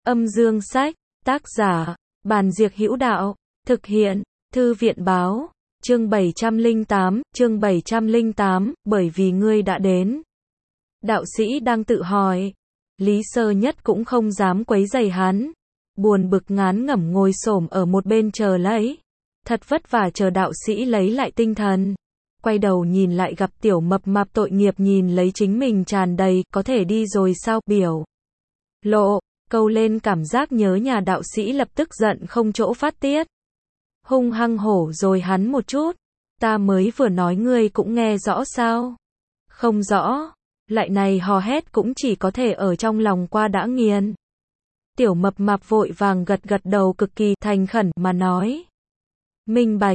Âm dương sách, tác giả, Bàn Diệc Hữu Đạo, thực hiện, Thư viện báo, chương 708, bởi vì ngươi đã đến. Đạo sĩ đang tự hỏi, Lý Sơ Nhất cũng không dám quấy rầy hắn, buồn bực ngán ngẩm ngồi xổm ở một bên chờ lấy. Thật vất vả chờ đạo sĩ lấy lại tinh thần. Quay đầu nhìn lại gặp tiểu mập mạp tội nghiệp nhìn lấy chính mình tràn đầy, có thể đi rồi sao, biểu lộ, câu lên cảm giác nhớ nhà đạo sĩ lập tức giận không chỗ phát tiết. Hung hăng hổ rồi hắn một chút, ta mới vừa nói ngươi cũng nghe rõ sao? Không rõ, lại này hò hét cũng chỉ có thể ở trong lòng qua đã nghiền. Tiểu mập mạp vội vàng gật gật đầu cực kỳ thành khẩn mà nói. Minh bạch,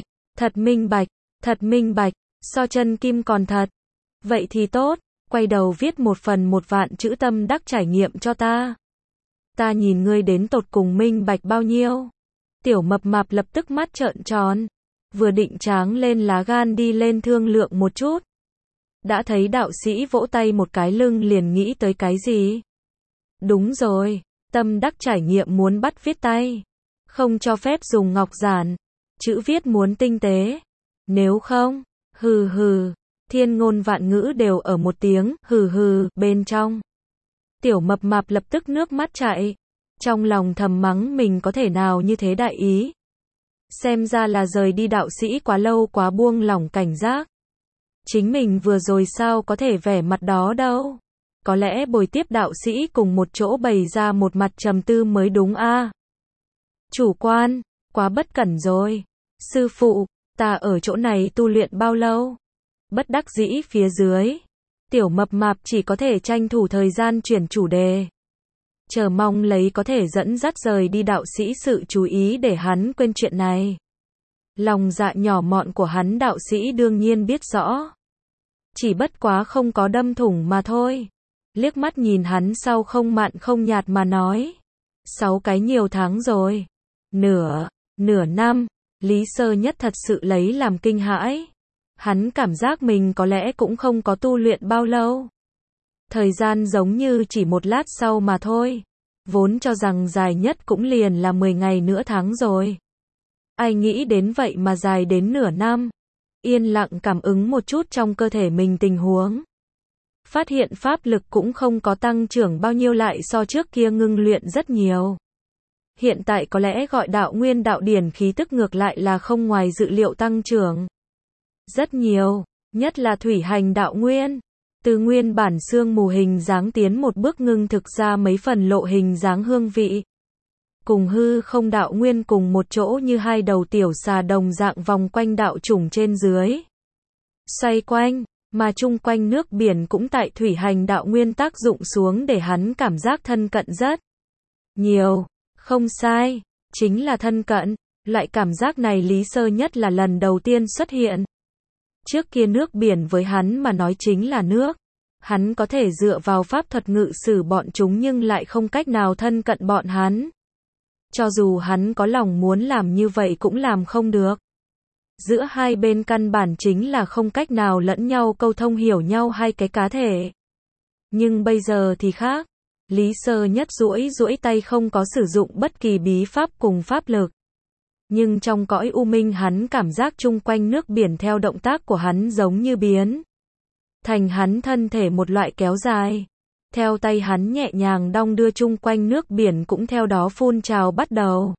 thật minh bạch, so chân kim còn thật. Vậy thì tốt, quay đầu viết một phần 1.000 chữ tâm đắc trải nghiệm cho ta. Ta nhìn ngươi đến tột cùng minh bạch bao nhiêu. Tiểu mập mạp lập tức mắt trợn tròn, vừa định tráng lên lá gan đi lên thương lượng một chút. Đã thấy đạo sĩ vỗ tay một cái lưng liền nghĩ tới cái gì. Đúng rồi, tâm đắc trải nghiệm muốn bắt viết tay. Không cho phép dùng ngọc giản, chữ viết muốn tinh tế. Nếu không, hừ hừ, thiên ngôn vạn ngữ đều ở một tiếng, hừ hừ, bên trong. Tiểu mập mạp lập tức nước mắt chảy, trong lòng thầm mắng mình có thể nào như thế đại ý. Xem ra là rời đi đạo sĩ quá lâu quá buông lỏng cảnh giác. Chính mình vừa rồi sao có thể vẻ mặt đó đâu. Có lẽ bồi tiếp đạo sĩ cùng một chỗ bày ra một mặt trầm tư mới đúng a. Chủ quan, quá bất cẩn rồi. Sư phụ, ta ở chỗ này tu luyện bao lâu? Bất đắc dĩ phía dưới. Tiểu mập mạp chỉ có thể tranh thủ thời gian chuyển chủ đề. Chờ mong lấy có thể dẫn dắt rời đi đạo sĩ sự chú ý để hắn quên chuyện này. Lòng dạ nhỏ mọn của hắn đạo sĩ đương nhiên biết rõ. Chỉ bất quá không có đâm thủng mà thôi. Liếc mắt nhìn hắn sau không mặn không nhạt mà nói. 6 cái nhiều tháng rồi. Nửa năm. Lý Sơ Nhất thật sự lấy làm kinh hãi. Hắn cảm giác mình có lẽ cũng không có tu luyện bao lâu. Thời gian giống như chỉ một lát sau mà thôi. Vốn cho rằng dài nhất cũng liền là 10 ngày nửa tháng rồi. Ai nghĩ đến vậy mà dài đến nửa năm. Yên lặng cảm ứng một chút trong cơ thể mình tình huống. Phát hiện pháp lực cũng không có tăng trưởng bao nhiêu lại so trước kia ngưng luyện rất nhiều. Hiện tại có lẽ gọi đạo nguyên đạo điển khí tức ngược lại là không ngoài dự liệu tăng trưởng. Rất nhiều, nhất là thủy hành đạo nguyên. Từ nguyên bản xương mù hình dáng tiến một bước ngưng thực ra mấy phần lộ hình dáng hương vị. Cùng hư không đạo nguyên cùng một chỗ như hai đầu tiểu xà đồng dạng vòng quanh đạo chủng trên dưới. Xoay quanh, mà chung quanh nước biển cũng tại thủy hành đạo nguyên tác dụng xuống để hắn cảm giác thân cận rất nhiều. Không sai, chính là thân cận. Loại cảm giác này Lý Sơ Nhất là lần đầu tiên xuất hiện. Trước kia nước biển với hắn mà nói chính là nước. Hắn có thể dựa vào pháp thuật ngự sử bọn chúng nhưng lại không cách nào thân cận bọn hắn. Cho dù hắn có lòng muốn làm như vậy cũng làm không được. Giữa hai bên căn bản chính là không cách nào lẫn nhau câu thông hiểu nhau hai cái cá thể. Nhưng bây giờ thì khác. Lý Sơ Nhất duỗi tay không có sử dụng bất kỳ bí pháp cùng pháp lực. Nhưng trong cõi u minh hắn cảm giác chung quanh nước biển theo động tác của hắn giống như biến thành hắn thân thể một loại kéo dài. Theo tay hắn nhẹ nhàng đong đưa chung quanh nước biển cũng theo đó phun trào bắt đầu.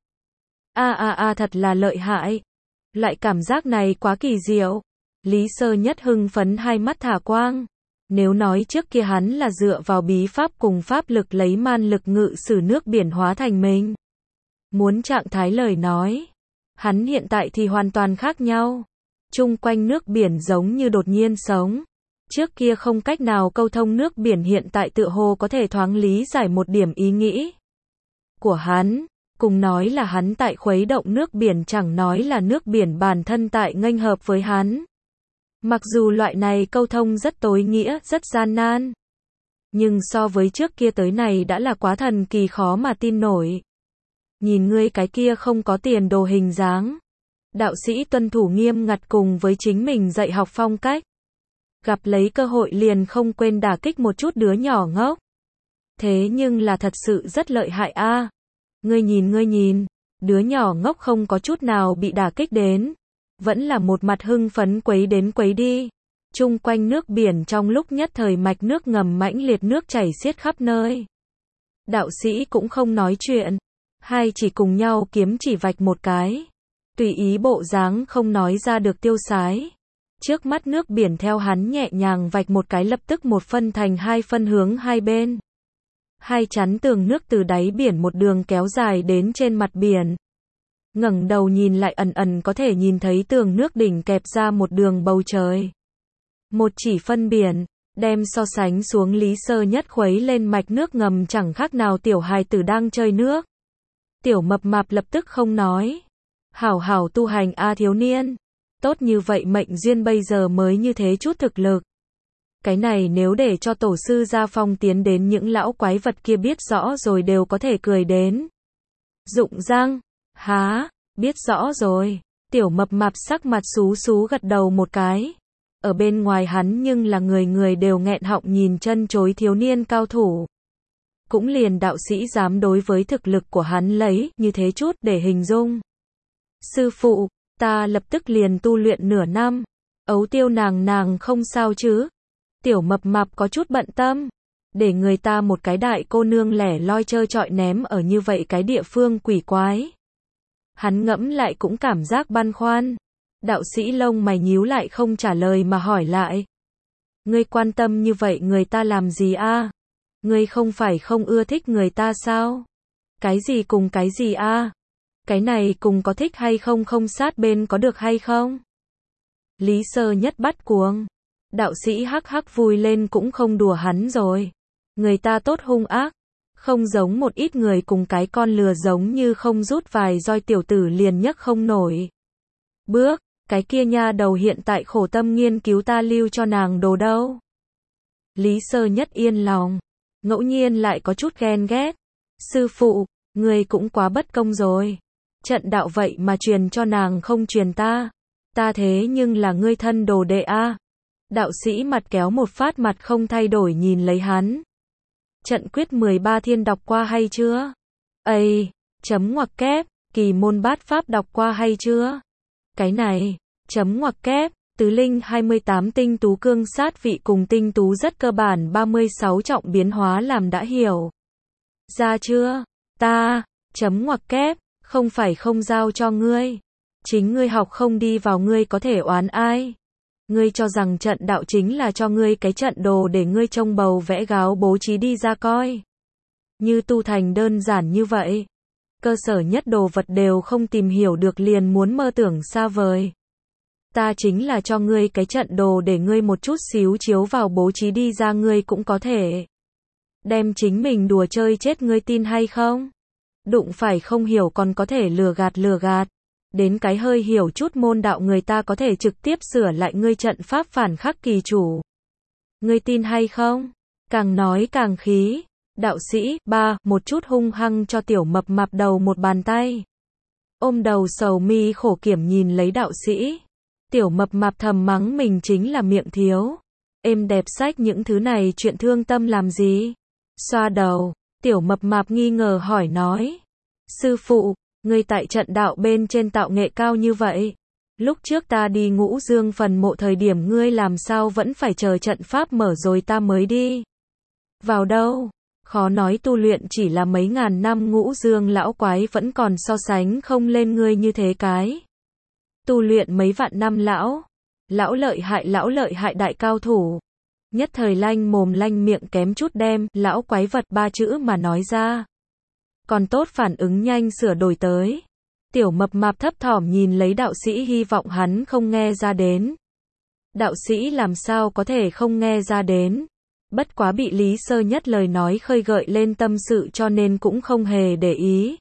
Thật là lợi hại. Loại cảm giác này quá kỳ diệu. Lý Sơ Nhất hưng phấn hai mắt thả quang. Nếu nói trước kia hắn là dựa vào bí pháp cùng pháp lực lấy man lực ngự sử nước biển hóa thành mình. Muốn trạng thái lời nói. Hắn hiện tại thì hoàn toàn khác nhau. Chung quanh nước biển giống như đột nhiên sống. Trước kia không cách nào câu thông nước biển hiện tại tựa hồ có thể thoáng lý giải một điểm ý nghĩ của hắn. Cùng nói là hắn tại khuấy động nước biển chẳng nói là nước biển bản thân tại nghênh hợp với hắn. Mặc dù loại này câu thông rất tối nghĩa, rất gian nan. Nhưng so với trước kia tới này đã là quá thần kỳ khó mà tin nổi. Nhìn ngươi cái kia không có tiền đồ hình dáng. Đạo sĩ tuân thủ nghiêm ngặt cùng với chính mình dạy học phong cách. Gặp lấy cơ hội liền không quên đả kích một chút đứa nhỏ ngốc. Thế nhưng là thật sự rất lợi hại a. Ngươi nhìn, đứa nhỏ ngốc không có chút nào bị đả kích đến, vẫn là một mặt hưng phấn quấy đến quấy đi. Chung quanh nước biển trong lúc nhất thời mạch nước ngầm mãnh liệt nước chảy xiết khắp nơi. Đạo sĩ cũng không nói chuyện, hai chỉ cùng nhau kiếm chỉ vạch một cái, tùy ý bộ dáng không nói ra được tiêu sái. Trước mắt nước biển theo hắn nhẹ nhàng vạch một cái lập tức một phân thành hai phân hướng hai bên. Hai chắn tường nước từ đáy biển một đường kéo dài đến trên mặt biển. Ngẩng đầu nhìn lại ẩn ẩn có thể nhìn thấy tường nước đỉnh kẹp ra một đường bầu trời. Một chỉ phân biển, đem so sánh xuống Lý Sơ Nhất khuấy lên mạch nước ngầm chẳng khác nào tiểu hài tử đang chơi nước. Tiểu mập mạp lập tức không nói. Hảo hảo tu hành a thiếu niên. Tốt như vậy mệnh duyên bây giờ mới như thế chút thực lực. Cái này nếu để cho tổ sư Gia Phong tiến đến những lão quái vật kia biết rõ rồi đều có thể cười đến. Rụng răng, há, biết rõ rồi. Tiểu mập mạp sắc mặt xú xú gật đầu một cái. Ở bên ngoài hắn nhưng là người đều nghẹn họng nhìn chân chối thiếu niên cao thủ. Cũng liền đạo sĩ dám đối với thực lực của hắn lấy như thế chút để hình dung. Sư phụ, ta lập tức liền tu luyện nửa năm. Ấu Tiêu nàng không sao chứ? Tiểu mập mạp có chút bận tâm. Để người ta một cái đại cô nương lẻ loi chơi trọi ném ở như vậy cái địa phương quỷ quái. Hắn ngẫm lại cũng cảm giác băn khoăn. Đạo sĩ lông mày nhíu lại không trả lời mà hỏi lại. Ngươi quan tâm như vậy người ta làm gì a? Ngươi không phải không ưa thích người ta sao? Cái gì cùng cái gì a? Cái này cùng có thích hay không không sát bên có được hay không? Lý Sơ Nhất bắt cuồng. Đạo sĩ hắc hắc vui lên cũng không đùa hắn rồi. Người ta tốt hung ác. Không giống một ít người cùng cái con lừa giống như không rút vài roi tiểu tử liền nhấc không nổi. Bước, cái kia nha đầu hiện tại khổ tâm nghiên cứu ta lưu cho nàng đồ đâu. Lý Sơ Nhất yên lòng. Ngẫu nhiên lại có chút ghen ghét. Sư phụ, người cũng quá bất công rồi. Trận đạo vậy mà truyền cho nàng không truyền ta. Ta thế nhưng là ngươi thân đồ đệ a. Đạo sĩ mặt kéo một phát mặt không thay đổi nhìn lấy hắn. Trận quyết 13 thiên đọc qua hay chưa? Ây, chấm ngoặc kép, kỳ môn bát pháp đọc qua hay chưa? Cái này, chấm ngoặc kép, tứ linh 28 tinh tú cương sát vị cùng tinh tú rất cơ bản 36 trọng biến hóa làm đã hiểu. Ra chưa? Ta, chấm ngoặc kép, không phải không giao cho ngươi. Chính ngươi học không đi vào ngươi có thể oán ai? Ngươi cho rằng trận đạo chính là cho ngươi cái trận đồ để ngươi trông bầu vẽ gáo bố trí đi ra coi. Như tu thành đơn giản như vậy. Cơ sở nhất đồ vật đều không tìm hiểu được liền muốn mơ tưởng xa vời. Ta chính là cho ngươi cái trận đồ để ngươi một chút xíu chiếu vào bố trí đi ra ngươi cũng có thể. Đem chính mình đùa chơi chết ngươi tin hay không? Đụng phải không hiểu còn có thể lừa gạt. Đến cái hơi hiểu chút môn đạo người ta có thể trực tiếp sửa lại ngươi trận pháp phản khắc kỳ chủ. Ngươi tin hay không? Càng nói càng khí. Đạo sĩ, một chút hung hăng cho tiểu mập mạp đầu một bàn tay. Ôm đầu sầu mi khổ kiểm nhìn lấy đạo sĩ. Tiểu mập mạp thầm mắng mình chính là miệng thiếu. Êm đẹp sách những thứ này chuyện thương tâm làm gì? Xoa đầu, tiểu mập mạp nghi ngờ hỏi nói. Sư phụ, ngươi tại trận đạo bên trên tạo nghệ cao như vậy. Lúc trước ta đi Ngũ Dương phần mộ thời điểm ngươi làm sao vẫn phải chờ trận pháp mở rồi ta mới đi. Vào đâu? Khó nói tu luyện chỉ là mấy ngàn năm Ngũ Dương lão quái vẫn còn so sánh không lên ngươi như thế cái. Tu luyện mấy vạn năm lão lợi hại đại cao thủ. Nhất thời lanh mồm lanh miệng kém chút đem lão quái vật 3 chữ mà nói ra. Còn tốt phản ứng nhanh sửa đổi tới. Tiểu mập mạp thấp thỏm nhìn lấy đạo sĩ hy vọng hắn không nghe ra đến. Đạo sĩ làm sao có thể không nghe ra đến. Bất quá bị Lý Sơ Nhất lời nói khơi gợi lên tâm sự cho nên cũng không hề để ý.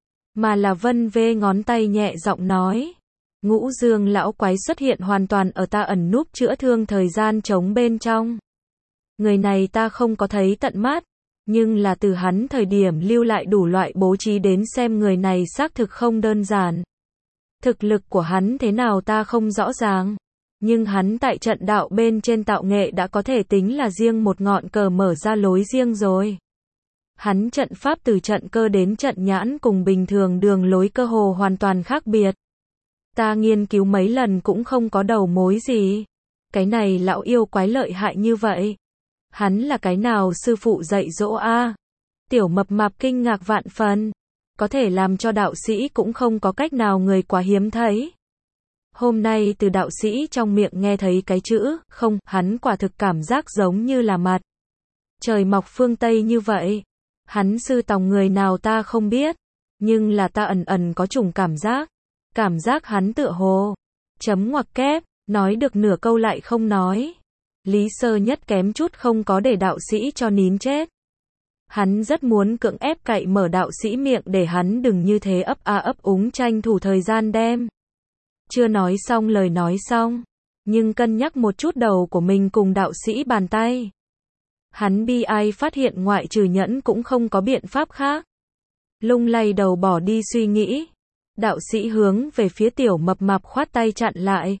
Mà là vân vê ngón tay nhẹ giọng nói. Ngũ Dương lão quái xuất hiện hoàn toàn ở ta ẩn núp chữa thương thời gian trống bên trong. Người này ta không có thấy tận mắt. Nhưng là từ hắn thời điểm lưu lại đủ loại bố trí đến xem người này xác thực không đơn giản. Thực lực của hắn thế nào ta không rõ ràng. Nhưng hắn tại trận đạo bên trên tạo nghệ đã có thể tính là riêng một ngọn cờ mở ra lối riêng rồi. Hắn trận pháp từ trận cơ đến trận nhãn cùng bình thường đường lối cơ hồ hoàn toàn khác biệt. Ta nghiên cứu mấy lần cũng không có đầu mối gì. Cái này lão yêu quái lợi hại như vậy. Hắn là cái nào sư phụ dạy dỗ a? Tiểu mập mạp kinh ngạc vạn phần. Có thể làm cho đạo sĩ cũng không có cách nào, người quá hiếm thấy. Hôm nay từ đạo sĩ trong miệng nghe thấy cái chữ không, hắn quả thực cảm giác giống như là mặt trời mọc phương Tây như vậy. Hắn sư tòng người nào ta không biết, nhưng là ta ẩn ẩn có chủng cảm giác hắn tựa hồ chấm ngoặc kép, nói được nửa câu lại không nói. Lý Sơ Nhất kém chút không có để đạo sĩ cho nín chết. Hắn rất muốn cưỡng ép cậy mở đạo sĩ miệng để hắn đừng như thế ấp a ấp úng tranh thủ thời gian đem. Chưa nói xong lời nói xong, nhưng cân nhắc một chút đầu của mình cùng đạo sĩ bàn tay. Hắn bi ai phát hiện ngoại trừ nhẫn cũng không có biện pháp khác. Lung lay đầu bỏ đi suy nghĩ. Đạo sĩ hướng về phía tiểu mập mạp khoát tay chặn lại.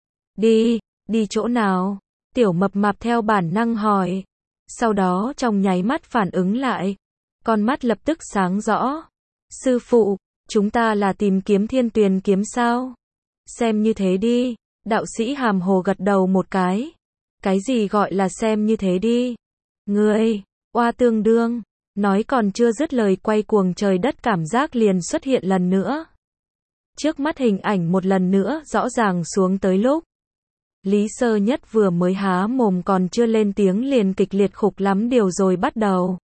Đi chỗ nào? Tiểu mập mạp theo bản năng hỏi. Sau đó trong nháy mắt phản ứng lại. Con mắt lập tức sáng rõ. Sư phụ, chúng ta là tìm kiếm Thiên Tuyền kiếm sao? Xem như thế đi. Đạo sĩ hàm hồ gật đầu một cái. Cái gì gọi là xem như thế đi? Ngươi, oa tương đương. Nói còn chưa dứt lời, quay cuồng trời đất cảm giác liền xuất hiện lần nữa. Trước mắt hình ảnh một lần nữa rõ ràng xuống tới lúc Lý Sơ Nhất vừa mới há mồm còn chưa lên tiếng liền kịch liệt khục lắm điều rồi bắt đầu.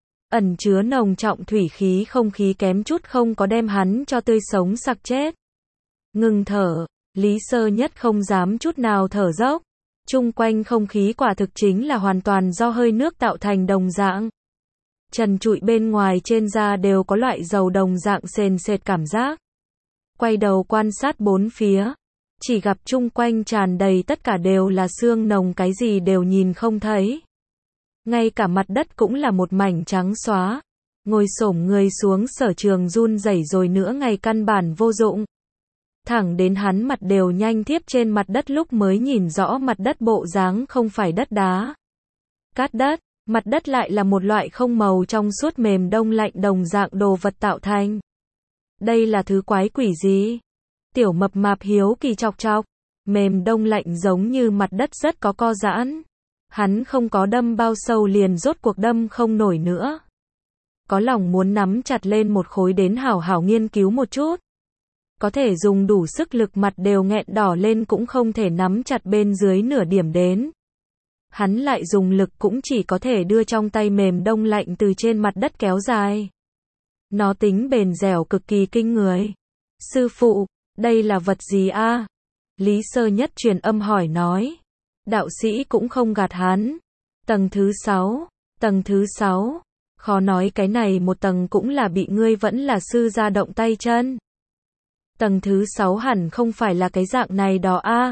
Ẩn chứa nồng trọng thủy khí không khí kém chút không có đem hắn cho tươi sống sặc chết. Ngừng thở, Lý Sơ Nhất không dám chút nào thở dốc. Chung quanh không khí quả thực chính là hoàn toàn do hơi nước tạo thành đồng dạng. Trần trụi bên ngoài trên da đều có loại dầu đồng dạng sền sệt cảm giác. Quay đầu quan sát bốn phía, chỉ gặp chung quanh tràn đầy tất cả đều là sương nồng, cái gì đều nhìn không thấy. Ngay cả mặt đất cũng là một mảnh trắng xóa. Ngồi xổm người xuống Sở Trường run rẩy rồi nữa ngày căn bản vô dụng. Thẳng đến hắn mặt đều nhanh thiếp trên mặt đất lúc mới nhìn rõ mặt đất bộ dáng không phải đất đá, cát đất, mặt đất lại là một loại không màu trong suốt mềm đông lạnh đồng dạng đồ vật tạo thành. Đây là thứ quái quỷ gì? Tiểu mập mạp hiếu kỳ chọc chọc. Mềm đông lạnh giống như mặt đất rất có co giãn. Hắn không có đâm bao sâu liền rốt cuộc đâm không nổi nữa. Có lòng muốn nắm chặt lên một khối đến hảo hảo nghiên cứu một chút. Có thể dùng đủ sức lực, mặt đều nghẹn đỏ lên cũng không thể nắm chặt bên dưới nửa điểm đến. Hắn lại dùng lực cũng chỉ có thể đưa trong tay mềm đông lạnh từ trên mặt đất kéo dài. Nó tính bền dẻo cực kỳ kinh người. Sư phụ, đây là vật gì a? Lý Sơ Nhất truyền âm hỏi nói. Đạo sĩ cũng không gạt hắn. Tầng thứ 6. Khó nói cái này một tầng cũng là bị ngươi vẫn là sư gia động tay chân. Tầng thứ 6 hẳn không phải là cái dạng này đó a.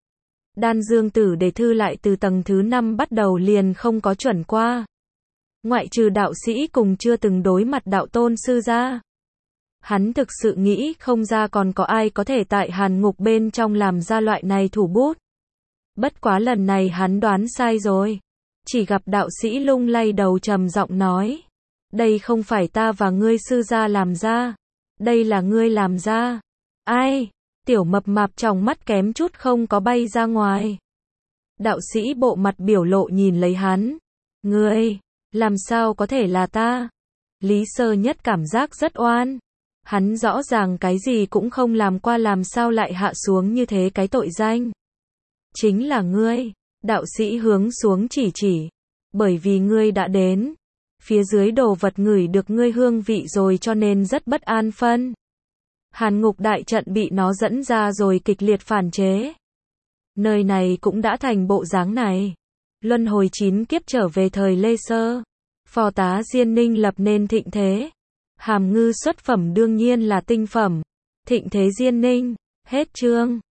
Đan Dương Tử đề thư lại từ tầng thứ 5 bắt đầu liền không có chuẩn qua. Ngoại trừ đạo sĩ cùng chưa từng đối mặt đạo tôn sư ra. Hắn thực sự nghĩ không ra còn có ai có thể tại hàn ngục bên trong làm ra loại này thủ bút. Bất quá lần này hắn đoán sai rồi. Chỉ gặp đạo sĩ lung lay đầu trầm giọng nói. Đây không phải ta và ngươi sư gia làm ra. Đây là ngươi làm ra. Ai? Tiểu mập mạp trong mắt kém chút không có bay ra ngoài. Đạo sĩ bộ mặt biểu lộ nhìn lấy hắn. Ngươi, làm sao có thể là ta? Lý Sơ Nhất cảm giác rất oan. Hắn rõ ràng cái gì cũng không làm qua, làm sao lại hạ xuống như thế cái tội danh. Chính là ngươi. Đạo sĩ hướng xuống chỉ. Bởi vì ngươi đã đến. Phía dưới đồ vật ngửi được ngươi hương vị rồi cho nên rất bất an phân. Hàn ngục đại trận bị nó dẫn ra rồi kịch liệt phản chế. Nơi này cũng đã thành bộ dáng này. Luân hồi 9 kiếp trở về thời Lê Sơ. Phò tá Diên Ninh lập nên thịnh thế. Hàm ngư xuất phẩm đương nhiên là tinh phẩm. Thịnh thế Diên Ninh. Hết chương.